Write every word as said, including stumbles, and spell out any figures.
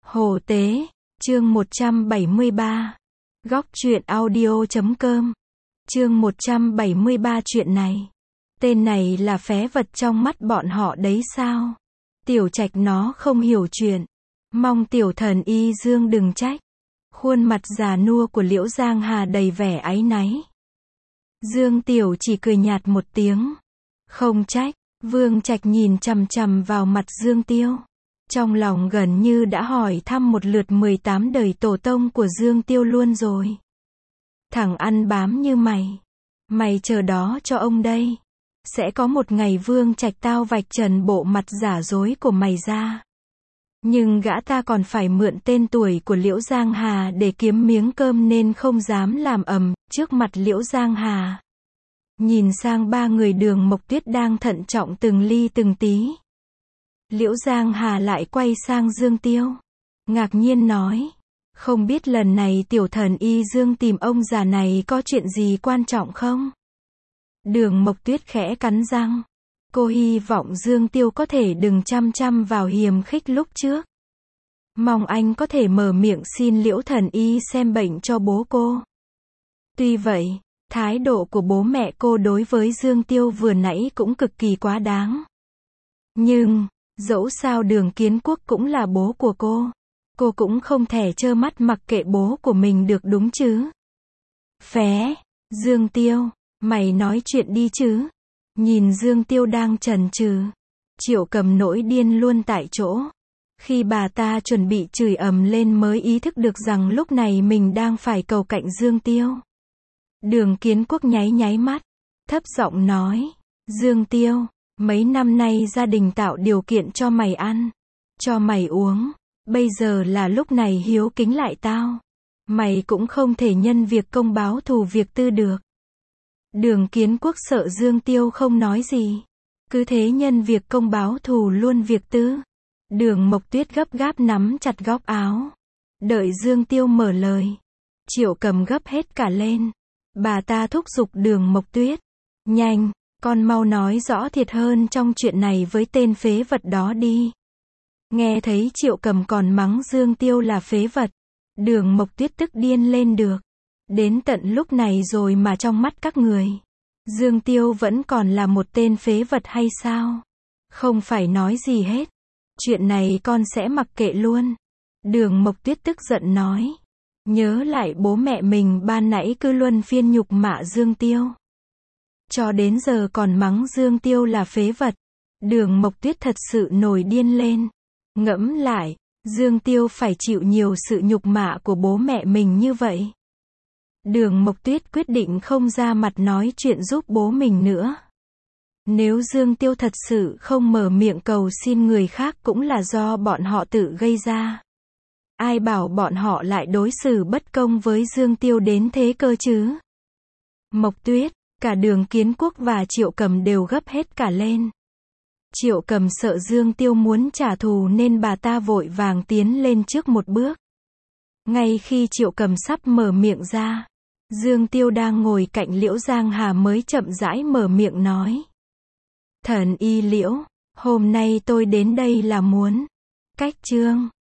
Hồ Tế, chương một trăm bảy mươi ba. Góc truyện audio chấm com. Chương một trăm bảy mươi ba chuyện này. Tên này là phế vật trong mắt bọn họ đấy sao? Tiểu Trạch nó không hiểu chuyện. Mong tiểu thần y Dương đừng trách. Khuôn mặt già nua của Liễu Giang Hà đầy vẻ áy náy. Dương Tiểu chỉ cười nhạt một tiếng. Không trách. Vương Trạch nhìn chằm chằm vào mặt Dương Tiêu. Trong lòng gần như đã hỏi thăm một lượt mười tám đời tổ tông của Dương Tiêu luôn rồi. Thằng ăn bám như mày. Mày chờ đó cho ông đây. Sẽ có một ngày Vương Trạch tao vạch trần bộ mặt giả dối của mày ra. Nhưng gã ta còn phải mượn tên tuổi của Liễu Giang Hà để kiếm miếng cơm nên không dám làm ầm trước mặt Liễu Giang Hà. Nhìn sang ba người Đường Mộc Tuyết đang thận trọng từng ly từng tí. Liễu Giang Hà lại quay sang Dương Tiêu. Ngạc nhiên nói. Không biết lần này tiểu thần y Dương tìm ông già này có chuyện gì quan trọng không? Đường Mộc Tuyết khẽ cắn răng. Cô hy vọng Dương Tiêu có thể đừng chăm chăm vào hiềm khích lúc trước. Mong anh có thể mở miệng xin Liễu thần y xem bệnh cho bố cô. Tuy vậy, thái độ của bố mẹ cô đối với Dương Tiêu vừa nãy cũng cực kỳ quá đáng. Nhưng, dẫu sao Đường Kiến Quốc cũng là bố của cô. Cô cũng không thể trơ mắt mặc kệ bố của mình được đúng chứ. Phé, Dương Tiêu, mày nói chuyện đi chứ. Nhìn Dương Tiêu đang chần chừ. Triệu Cầm nổi điên luôn tại chỗ. Khi bà ta chuẩn bị chửi ầm lên mới ý thức được rằng lúc này mình đang phải cầu cạnh Dương Tiêu. Đường Kiến Quốc nháy nháy mắt. Thấp giọng nói. Dương Tiêu, mấy năm nay gia đình tạo điều kiện cho mày ăn. Cho mày uống. Bây giờ là lúc này hiếu kính lại tao. Mày cũng không thể nhân việc công báo thù việc tư được. Đường Kiến Quốc sợ Dương Tiêu không nói gì. Cứ thế nhân việc công báo thù luôn việc tư. Đường Mộc Tuyết gấp gáp nắm chặt góc áo. Đợi Dương Tiêu mở lời. Triệu Cầm gấp hết cả lên. Bà ta thúc giục Đường Mộc Tuyết. Nhanh, con mau nói rõ thiệt hơn trong chuyện này với tên phế vật đó đi. Nghe thấy Triệu Cầm còn mắng Dương Tiêu là phế vật. Đường Mộc Tuyết tức điên lên được. Đến tận lúc này rồi mà trong mắt các người, Dương Tiêu vẫn còn là một tên phế vật hay sao? Không phải nói gì hết. Chuyện này con sẽ mặc kệ luôn. Đường Mộc Tuyết tức giận nói. Nhớ lại bố mẹ mình ban nãy cứ luân phiên nhục mạ Dương Tiêu. Cho đến giờ còn mắng Dương Tiêu là phế vật. Đường Mộc Tuyết thật sự nổi điên lên. Ngẫm lại, Dương Tiêu phải chịu nhiều sự nhục mạ của bố mẹ mình như vậy. Đường Mộc Tuyết quyết định không ra mặt nói chuyện giúp bố mình nữa. Nếu Dương Tiêu thật sự không mở miệng cầu xin người khác cũng là do bọn họ tự gây ra. Ai bảo bọn họ lại đối xử bất công với Dương Tiêu đến thế cơ chứ? Mộc Tuyết, cả Đường Kiến Quốc và Triệu Cầm đều gấp hết cả lên. Triệu Cầm sợ Dương Tiêu muốn trả thù nên bà ta vội vàng tiến lên trước một bước. Ngay khi Triệu Cầm sắp mở miệng ra, Dương Tiêu đang ngồi cạnh Liễu Giang Hà mới chậm rãi mở miệng nói. Thần y Liễu, hôm nay tôi đến đây là muốn cách trương.